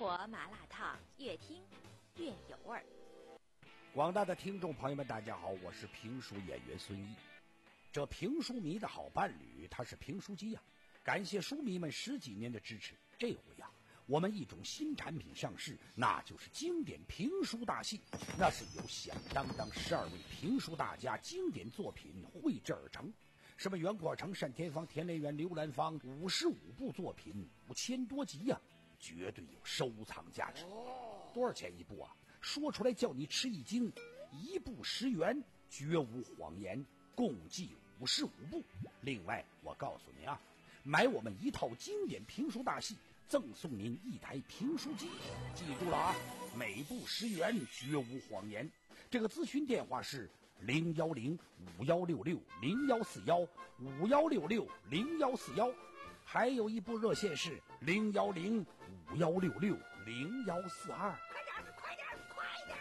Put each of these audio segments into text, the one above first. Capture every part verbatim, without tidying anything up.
国麻辣烫，越听越有味儿。 广大的听众朋友们，大家好，我是评书演员孙毅。这评书迷的好伴侣，他是评书机呀、啊。感谢书迷们十几年的支持，这回呀、啊，我们一种新产品上市，那就是经典评书大戏。那是由响当当十二位评书大家经典作品绘制而成。什么袁阔成、单田芳、田连元、刘兰芳，五十五部作品，五千多集呀、啊，绝对有收藏价值。多少钱一部啊？说出来叫你吃一惊，一部十元，绝无谎言，共计五十五部。另外，我告诉你啊，买我们一套经典评书大戏，赠送您一台评书机。记住了啊，每部十元，绝无谎言。这个咨询电话是零幺零五幺六六零幺四幺五幺六六零幺四幺，还有一部热线是零幺零五幺六六零幺四二。 快点，快点，快点！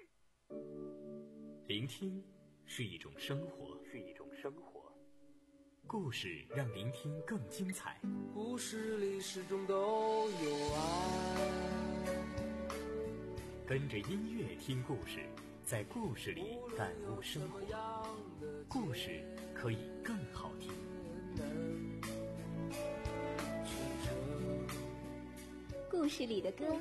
聆听是一种生活，是一种生活。故事让聆听更精彩。 故事里始终都有爱。 跟着音乐听故事，在故事里感悟生活。故事可以更好听。 故事里的歌。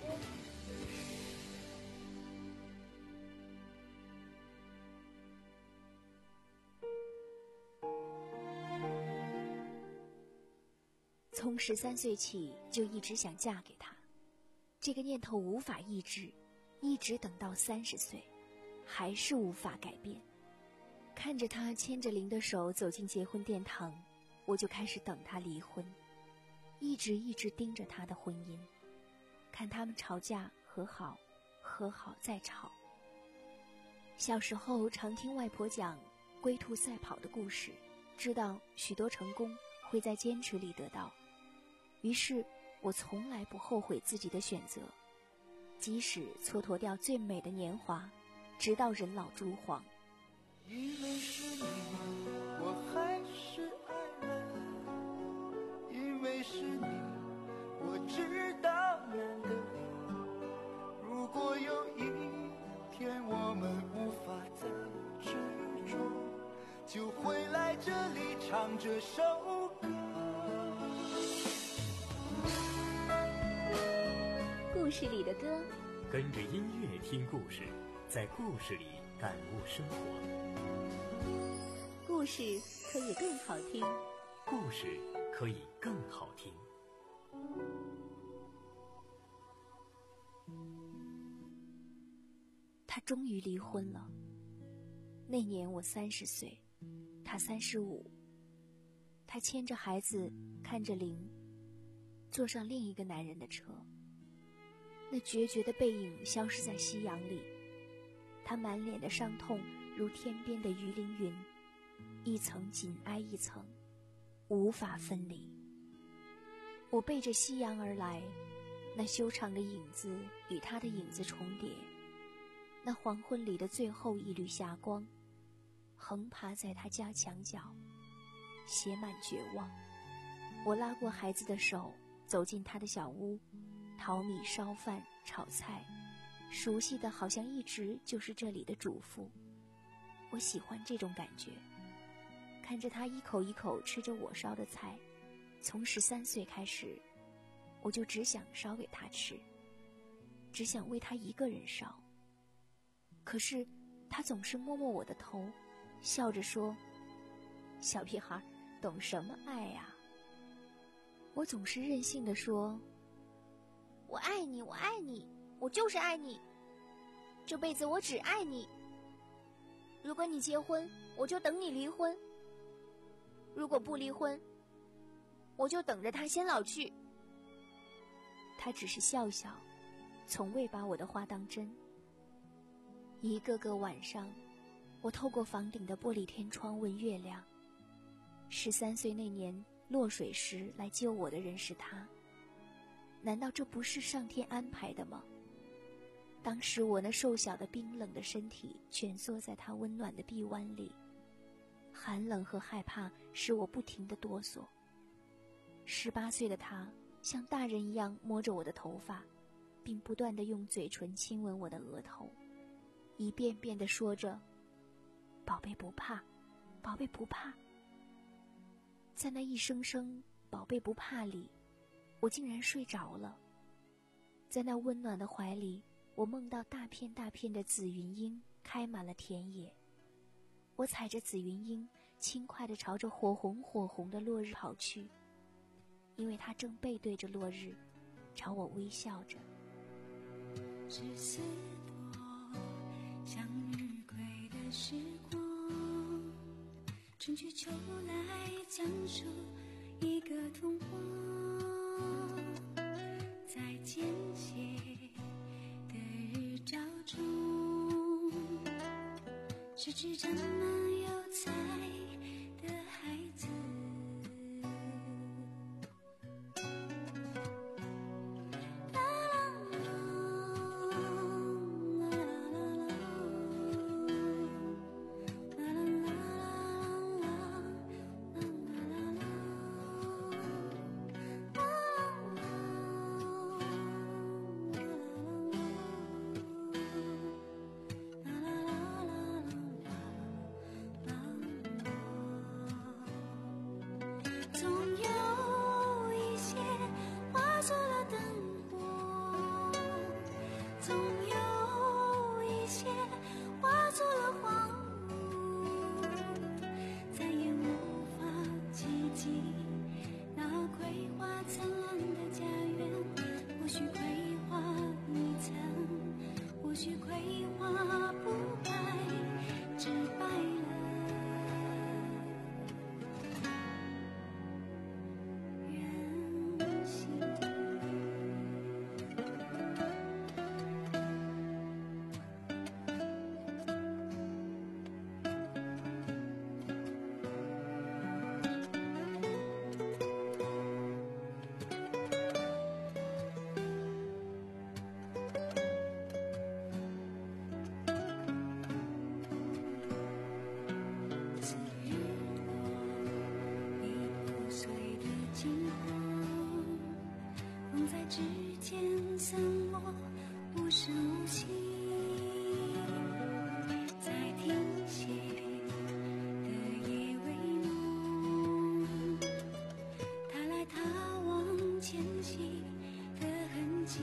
从十三岁起就一直想嫁给他，这个念头无法抑制，一直等到三十岁，还是无法改变。看着他牵着林的手走进结婚殿堂，我就开始等他离婚，一直一直盯着他的婚姻，看他们吵架和好，和好再吵。小时候常听外婆讲龟兔赛跑的故事，知道许多成功会在坚持里得到，于是我从来不后悔自己的选择，即使蹉跎掉最美的年华，直到人老珠黄。 因为是你，我还是爱你，因为是你，我知道难得。如果有一天我们无法再执着，就回来这里唱这首歌。 故事里的歌， 跟着音乐听故事，在故事里感悟生活。 故事可以更好听， 故事可以更好听。 他终于离婚了。那年我三十岁，他三十五。他牵着孩子，看着林，坐上另一个男人的车。那决绝的背影消失在夕阳里，他满脸的伤痛如天边的鱼鳞云，一层紧挨一层，无法分离。我背着夕阳而来，那修长的影子与他的影子重叠，那黄昏里的最后一缕霞光，横爬在他家墙角，写满绝望。我拉过孩子的手，走进他的小屋，淘米烧饭炒菜，熟悉的好像一直就是这里的主妇。我喜欢这种感觉，看着他一口一口吃着我烧的菜。从十三岁开始，我就只想烧给他吃，只想为他一个人烧。可是他总是摸摸我的头，笑着说：小屁孩懂什么爱呀？我总是任性地说：我爱你，我爱你，我就是爱你，这辈子我只爱你。如果你结婚，我就等你离婚；如果不离婚，我就等着他先老去。他只是笑笑，从未把我的话当真。一个个晚上，我透过房顶的玻璃天窗问月亮：十三岁那年落水时来救我的人是他，难道这不是上天安排的吗？当时我那瘦小的冰冷的身体蜷缩在他温暖的臂弯里，寒冷和害怕使我不停地哆嗦。十八岁的他像大人一样摸着我的头发， 并不断地用嘴唇亲吻我的额头，一遍遍地说着宝贝不怕，宝贝不怕。在那一声声宝贝不怕里，我竟然睡着了。在那温暖的怀里，我梦到大片大片的紫云英开满了田野，我踩着紫云英轻快地朝着火红火红的落日跑去，因为它正背对着落日朝我微笑着。 是似朵向日葵的时光，春去秋来讲述一个童话，在间歇的日照中，是只沾满油彩的孩子。指尖散落，无声无息，在停歇的夜未浓，他来他往迁徙的痕迹，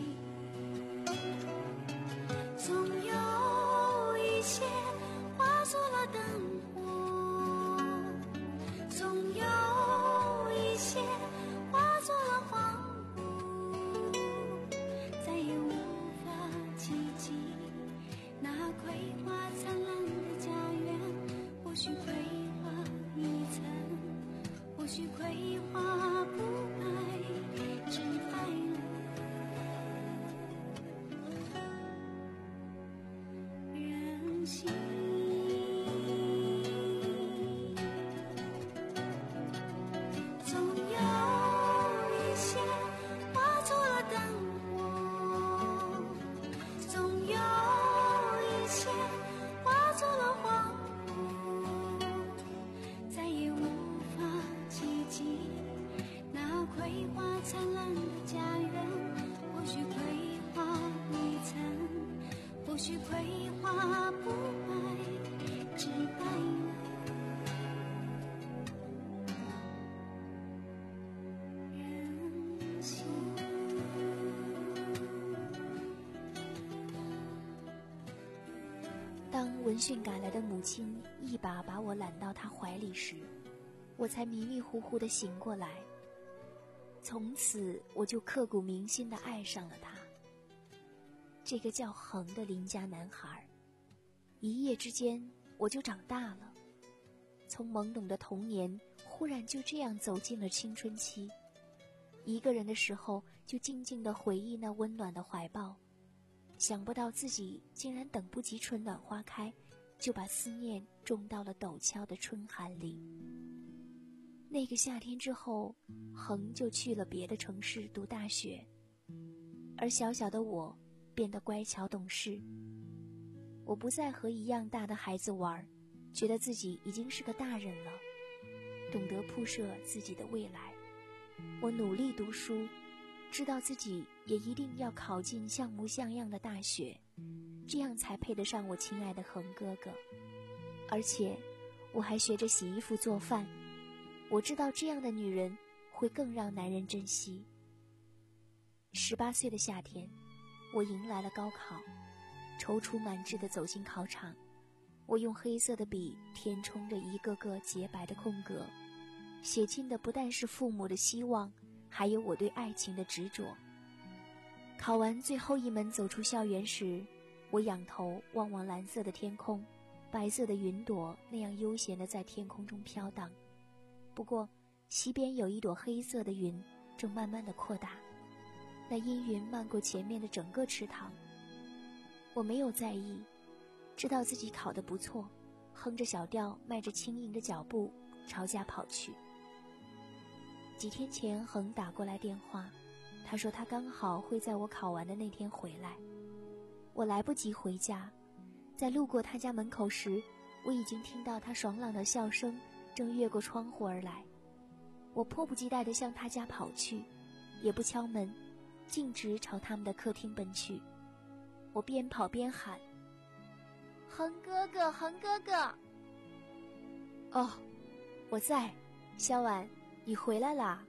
总有一些化作了灯火，总有一些化作了荒或许葵花不白，只白了人心。总有一些化作了灯火，总有一些化作了荒那葵花灿烂的家园，或许葵花未曾，或许葵花不白，只白了人心。 当闻讯赶来的母亲一把把我揽到她怀里时，我才迷迷糊糊地醒过来。从此我就刻骨铭心地爱上了他，这个叫恒的邻家男孩。一夜之间我就长大了，从懵懂的童年忽然就这样走进了青春期。一个人的时候就静静地回忆那温暖的怀抱，想不到自己竟然等不及春暖花开，就把思念种到了陡峭的春寒里。那个夏天之后，恒就去了别的城市读大学，而小小的我变得乖巧懂事。我不再和一样大的孩子玩，觉得自己已经是个大人了，懂得铺设自己的未来。我努力读书，知道自己也一定要考进像模像样的大学，这样才配得上我亲爱的恒哥哥。而且我还学着洗衣服做饭，我知道这样的女人会更让男人珍惜。十八岁的夏天，我迎来了高考，踌躇满志地走进考场，我用黑色的笔填充着一个个洁白的空格，写进的不但是父母的希望，还有我对爱情的执着。考完最后一门走出校园时，我仰头望望蓝色的天空，白色的云朵那样悠闲地在天空中飘荡。不过西边有一朵黑色的云正慢慢地扩大，那阴云漫过前面的整个池塘。我没有在意，知道自己考得不错，哼着小调，迈着轻盈的脚步朝家跑去。几天前恒打过来电话，他说他刚好会在我考完的那天回来。我来不及回家，在路过他家门口时，我已经听到他爽朗的笑声正越过窗户而来。我迫不及待地向他家跑去，也不敲门，径直朝他们的客厅奔去。我边跑边喊：恒哥哥，恒哥哥！哦，我在，萧婉，你回来啦。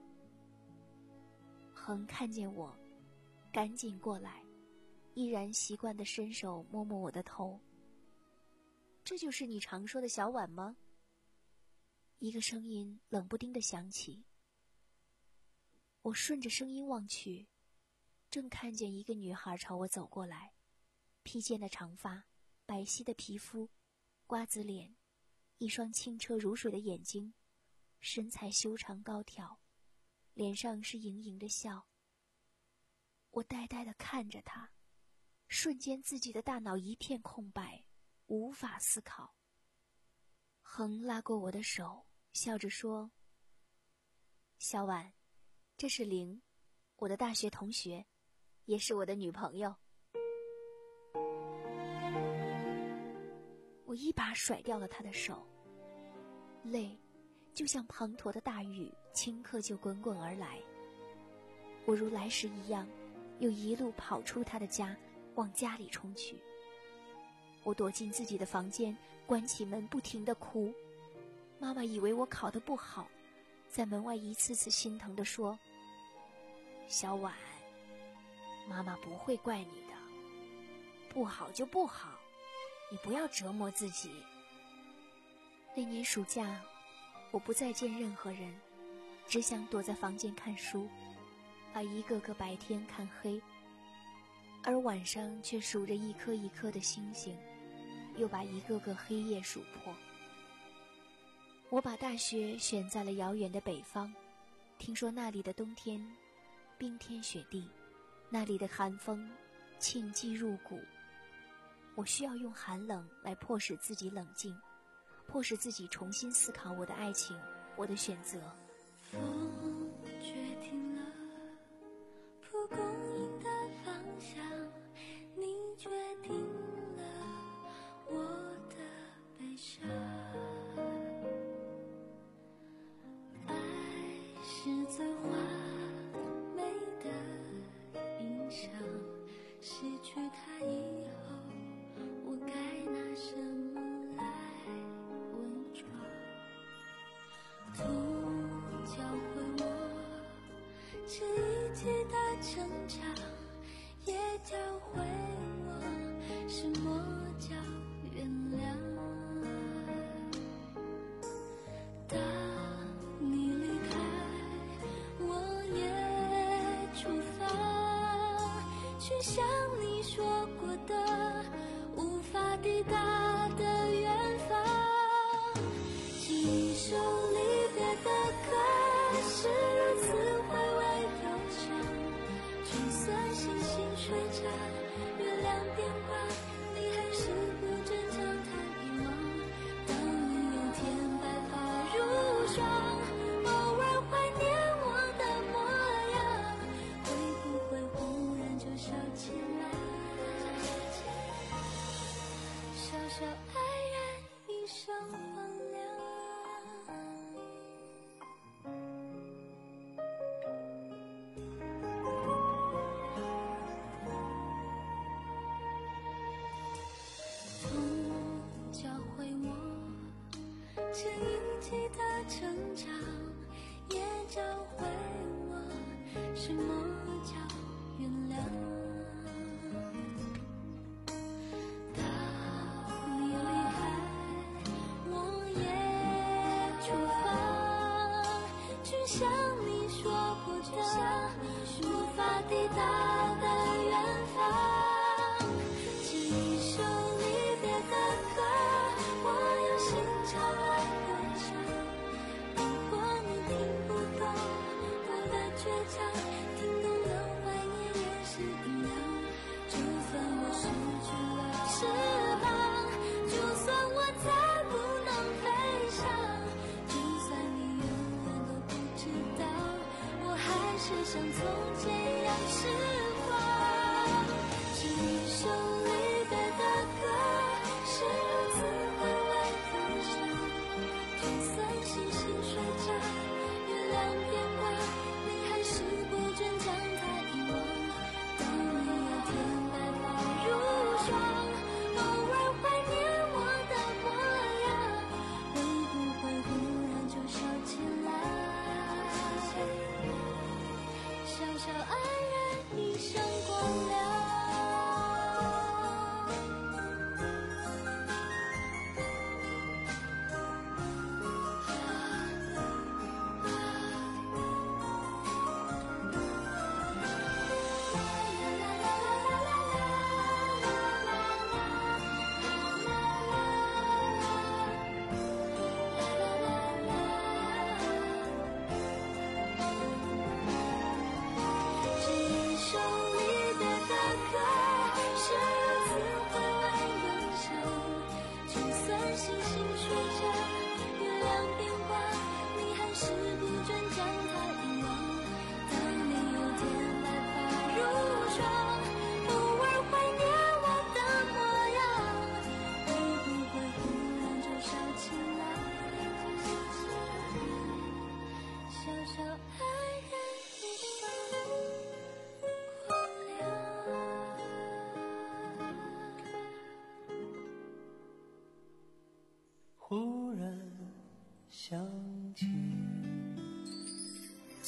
恒看见我，赶紧过来，依然习惯地伸手摸摸我的头。这就是你常说的小婉吗？一个声音冷不丁地响起。我顺着声音望去，正看见一个女孩朝我走过来，披肩的长发，白皙的皮肤，瓜子脸，一双清澈如水的眼睛，身材修长高挑，脸上是盈盈的笑。我呆呆地看着她，瞬间自己的大脑一片空白，无法思考。恒拉过我的手，笑着说：小婉，这是玲，我的大学同学，也是我的女朋友。我一把甩掉了他的手，泪就像滂沱的大雨，顷刻就滚滚而来。我如来时一样，又一路跑出他的家，往家里冲去。我躲进自己的房间，关起门，不停地哭。妈妈以为我考得不好，在门外一次次心疼地说：小婉，妈妈不会怪你的，不好就不好，你不要折磨自己。那年暑假，我不再见任何人，只想躲在房间看书，把一个个白天看黑，而晚上却数着一颗一颗的星星，又把一个个黑夜数破。我把大学选在了遥远的北方，听说那里的冬天冰天雪地，那里的寒风沁肌入骨。我需要用寒冷来迫使自己冷静，迫使自己重新思考我的爱情，我的选择。 风决定了蒲公英的方向，你决定了我的悲伤。爱是最华美的印象，失去它以后，我该拿什么来伪装？痛教会我这一切的成长，也教会我什么叫原谅。当你离开，我也出发，去向你说过的无法抵达的远方。这一首离别的歌是如此回味忧伤，就算星星睡着，月亮变卦，你还是不准将它遗忘。当你有天白发如霜，偶尔怀念我的模样，会不会忽然就笑起来？小小爱人一生荒凉。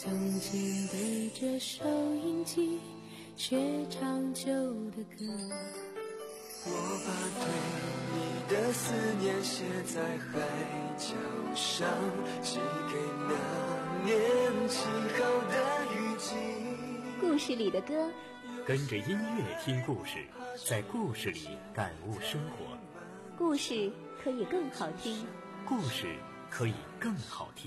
曾经对着收音机学唱旧的歌， 我把对你的思念写在海角上，寄给那年起好的雨季。 故事里的歌， 跟着音乐听故事，在故事里感悟生活。 故事可以更好听， 故事可以更好听。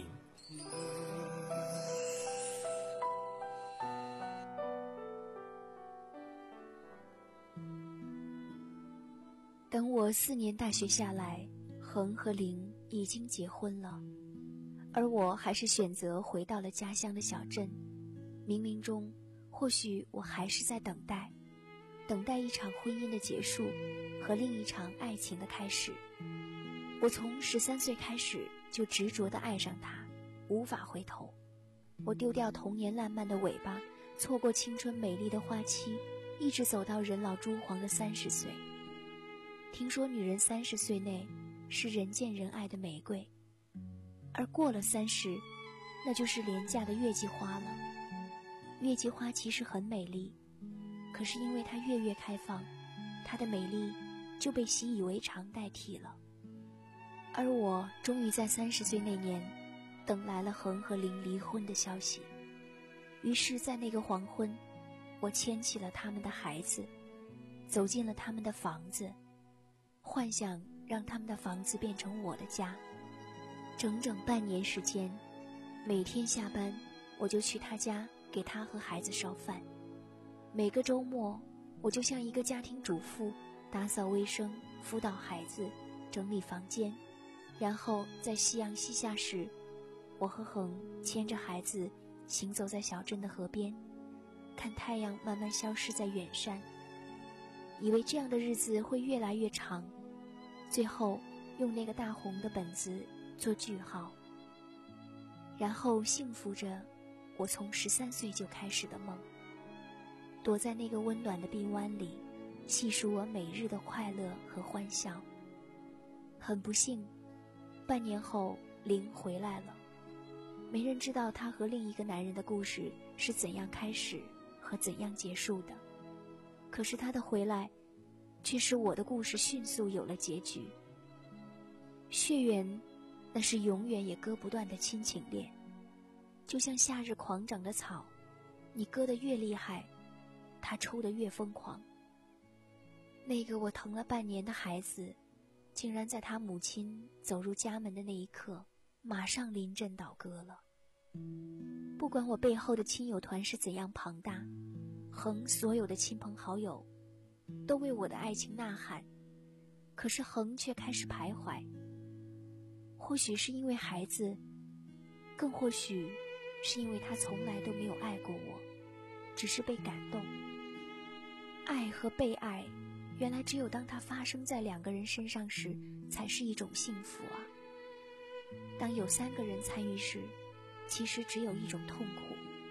等我四年大学下来，恒和玲已经结婚了，而我还是选择回到了家乡的小镇。冥冥中，或许我还是在等待，等待一场婚姻的结束和另一场爱情的开始。我从十三岁开始就执着地爱上他，无法回头。我丢掉童年烂漫的尾巴，错过青春美丽的花期，一直走到人老珠黄的三十岁。听说女人三十岁内是人见人爱的玫瑰，而过了三十，那就是廉价的月季花了。月季花其实很美丽，可是因为它月月开放，它的美丽就被习以为常代替了。而我终于在三十岁那年，等来了恒和玲离婚的消息。于是在那个黄昏，我牵起了他们的孩子，走进了他们的房子，幻想让他们的房子变成我的家。整整半年时间，每天下班我就去他家给他和孩子烧饭。每个周末我就像一个家庭主妇，打扫卫生，辅导孩子，整理房间。然后在夕阳西下时，我和恒牵着孩子行走在小镇的河边，看太阳慢慢消失在远山，以为这样的日子会越来越长，最后用那个大红的本子做句号，然后幸福着我从十三岁就开始的梦，躲在那个温暖的臂弯里，细数我每日的快乐和欢笑。很不幸，半年后玲回来了，没人知道她和另一个男人的故事是怎样开始和怎样结束的。可是她的回来却使我的故事迅速有了结局。血缘那是永远也割不断的亲情链，就像夏日狂长的草，你割得越厉害，它抽得越疯狂。那个我疼了半年的孩子，竟然在他母亲走入家门的那一刻，马上临阵倒戈了。不管我背后的亲友团是怎样庞大，恒所有的亲朋好友都为我的爱情呐喊，可是恒却开始徘徊。或许是因为孩子，更或许是因为他从来都没有爱过我，只是被感动。爱和被爱，原来只有当它发生在两个人身上时，才是一种幸福啊。当有三个人参与时，其实只有一种痛苦。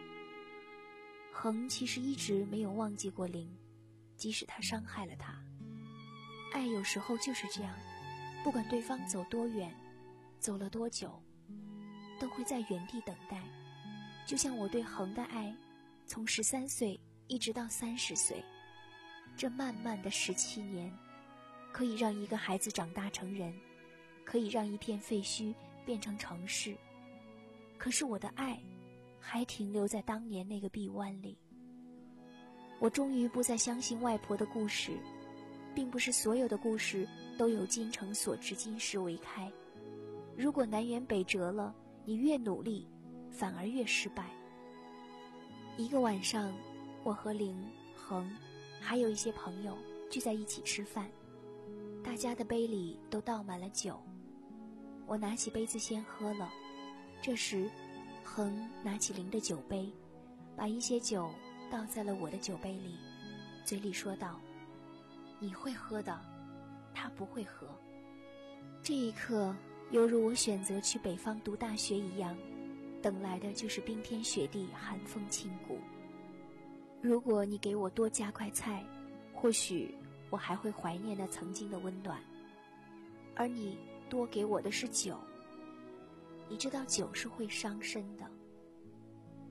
恒其实一直没有忘记过玲，即使他伤害了他。爱有时候就是这样，不管对方走多远，走了多久，都会在原地等待。就像我对恒的爱，从十三岁一直到三十岁，这漫漫的十七年，可以让一个孩子长大成人，可以让一片废墟变成城市。可是我的爱还停留在当年那个臂弯里。我终于不再相信外婆的故事，并不是所有的故事都有精诚所至，金石为开。如果南辕北辙了，你越努力反而越失败。一个晚上，我和玲、恒还有一些朋友聚在一起吃饭，大家的杯里都倒满了酒。我拿起杯子先喝了，这时恒拿起玲的酒杯，把一些酒倒在了我的酒杯里，嘴里说道：“你会喝的，他不会喝。”这一刻犹如我选择去北方读大学一样，等来的就是冰天雪地，寒风侵骨。如果你给我多加块菜，或许我还会怀念那曾经的温暖，而你多给我的是酒。你知道酒是会伤身的。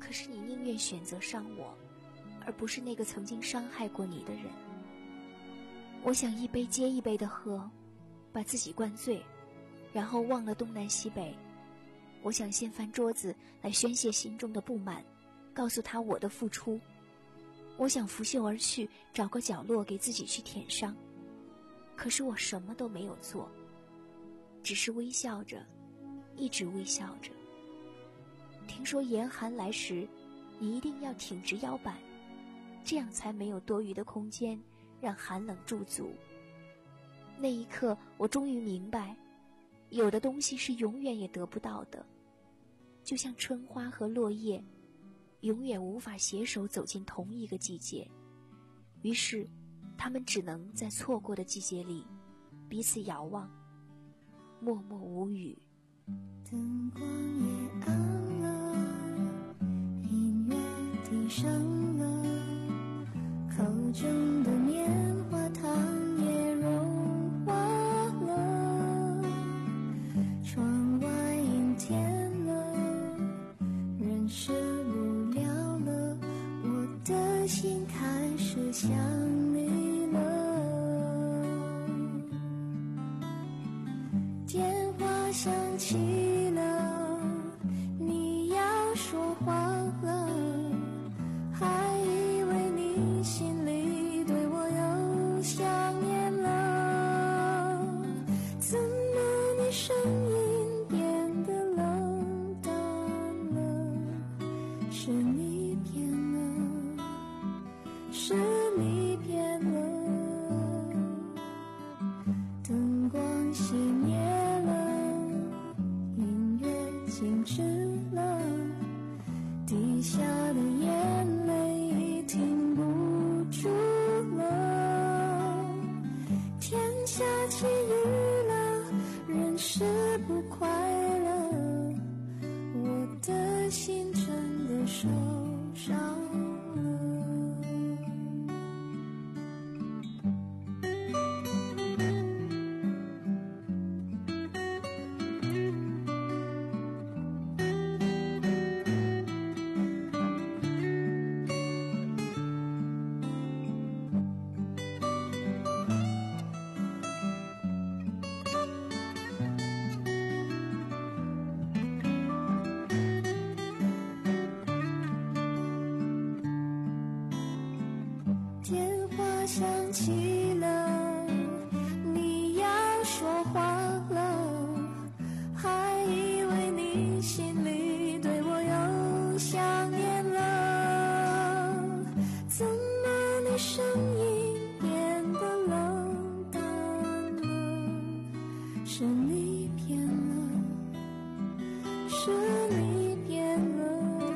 可是你宁愿选择伤我，而不是那个曾经伤害过你的人。我想一杯接一杯的喝，把自己灌醉，然后忘了东南西北。我想掀翻桌子来宣泄心中的不满，告诉他我的付出。我想拂袖而去，找个角落给自己去舔伤。可是我什么都没有做，只是微笑着，一直微笑着。听说严寒来时，你一定要挺直腰板，这样才没有多余的空间让寒冷驻足。那一刻，我终于明白，有的东西是永远也得不到的，就像春花和落叶，永远无法携手走进同一个季节。于是，他们只能在错过的季节里，彼此遥望，默默无语。 灯光也暗了，音乐低声了，口中的棉花糖也融化了，窗外阴天了，人受不了了，我的心开始想你了。电话响起了，你要说话了，还以为你心里对我有想念了，怎么你声音变得冷淡了？是你变了，是你变了。灯光熄灭了，音乐静止了，滴下的眼泪停不住了。天下起雨了，人是不快乐，我的心真的受伤了。电话响起了，你要说话了，还以为你心里对我有想念了，怎么你声音变得冷淡了？是你变了，是你变了。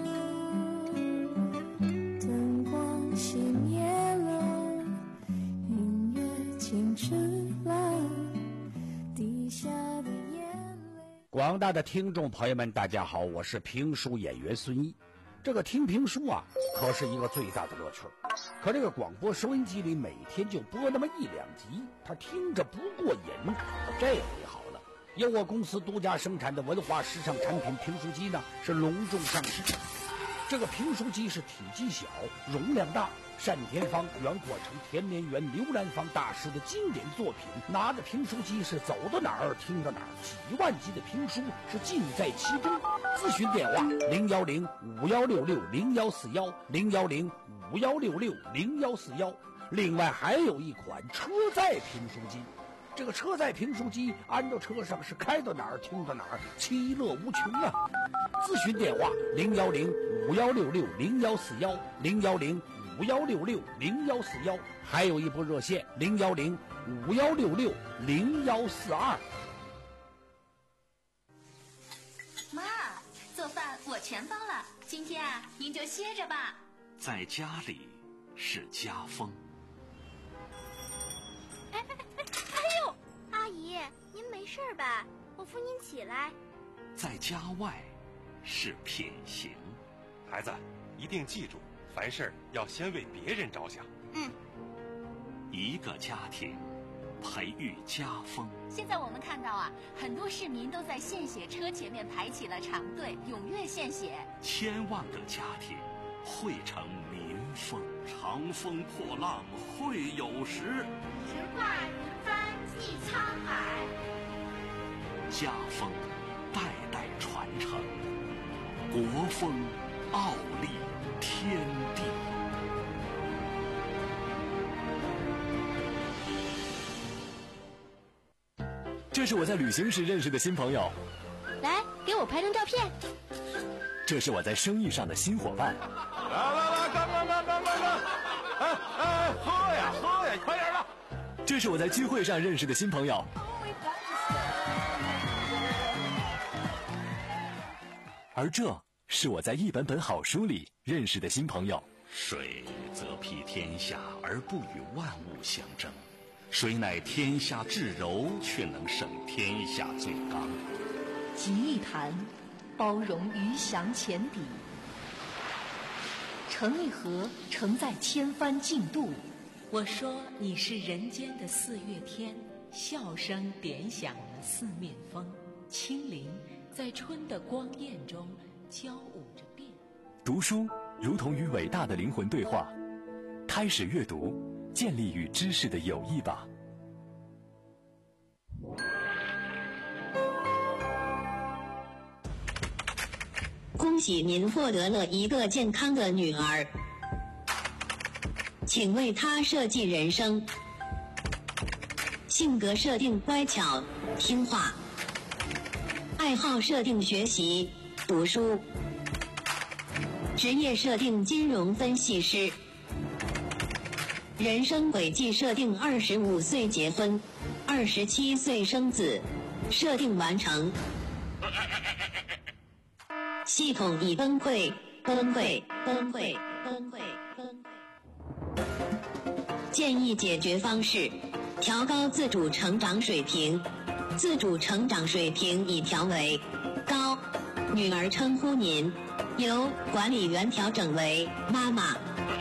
灯光熄灭了，音乐静止了，滴下的眼泪。 广大的听众朋友们，大家好，我是评书演员孙毅。这个听评书啊，可是一个最大的乐趣。可这个广播收音机里每天就播那么一两集，他听着不过瘾。这回好了，由我公司独家生产的文化时尚产品评书机呢，是隆重上市。这个评书机是体积小，容量大，单田芳、袁阔成、田连元、刘兰芳大师的经典作品。拿着评书机是走到哪儿听到哪儿，几万集的评书是尽在其中。咨询电话零幺零五幺六六零幺四幺零幺零五幺六六零幺四幺。另外还有一款车载评书机。这个车载评书机安到车上是开到哪儿听到哪儿，其乐无穷啊！咨询电话零幺零五幺六六零幺四幺零幺零五幺六六零幺四幺，还有一部热线零幺零五幺六六零幺四二。 妈，做饭我全包了，今天啊，您就歇着吧。 在家里是家风。 哎哎哎哎呦！阿姨，您没事吧？我扶您起来。 在家外是品行。 孩子，一定记住，凡事要先为别人着想。 嗯。 一个家庭培育家风。 现在我们看到啊，很多市民都在献血车前面排起了长队，踊跃献血。 千万个家庭汇成民风，长风破浪会有时， 直挂云帆济沧海。 家风代代传承，国风傲立天地。 这是我在旅行时认识的新朋友， 来给我拍张照片。 这是我在生意上的新伙伴。 来来来，干干干干干干！哎哎，喝呀喝呀，快点的！ 这是我在聚会上认识的新朋友。而这是我在一本本好书里认识的新朋友。 水则披天下而不与万物相争，水乃天下至柔，却能胜天下最刚。 集一坛，包容鱼翔浅底；盛一盒，盛在千帆竞渡。 我说你是人间的四月天，笑声点响了四面风，清灵在春的光艳中交舞着变。 读书如同与伟大的灵魂对话，开始阅读，建立与知识的友谊吧。 恭喜您获得了一个健康的女儿，请为她设计人生。性格设定乖巧听话，爱好设定学习读书，职业设定金融分析师，人生轨迹设定二十五岁结婚，二十七岁生子，设定完成。系统已崩溃，崩溃，崩溃，崩溃，崩溃。建议解决方式：调高自主成长水平。自主成长水平已调为高。女儿称呼您，由管理员调整为妈妈。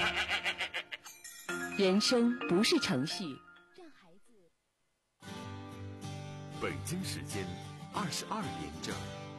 人生不是程序。 北京时间二十二点整。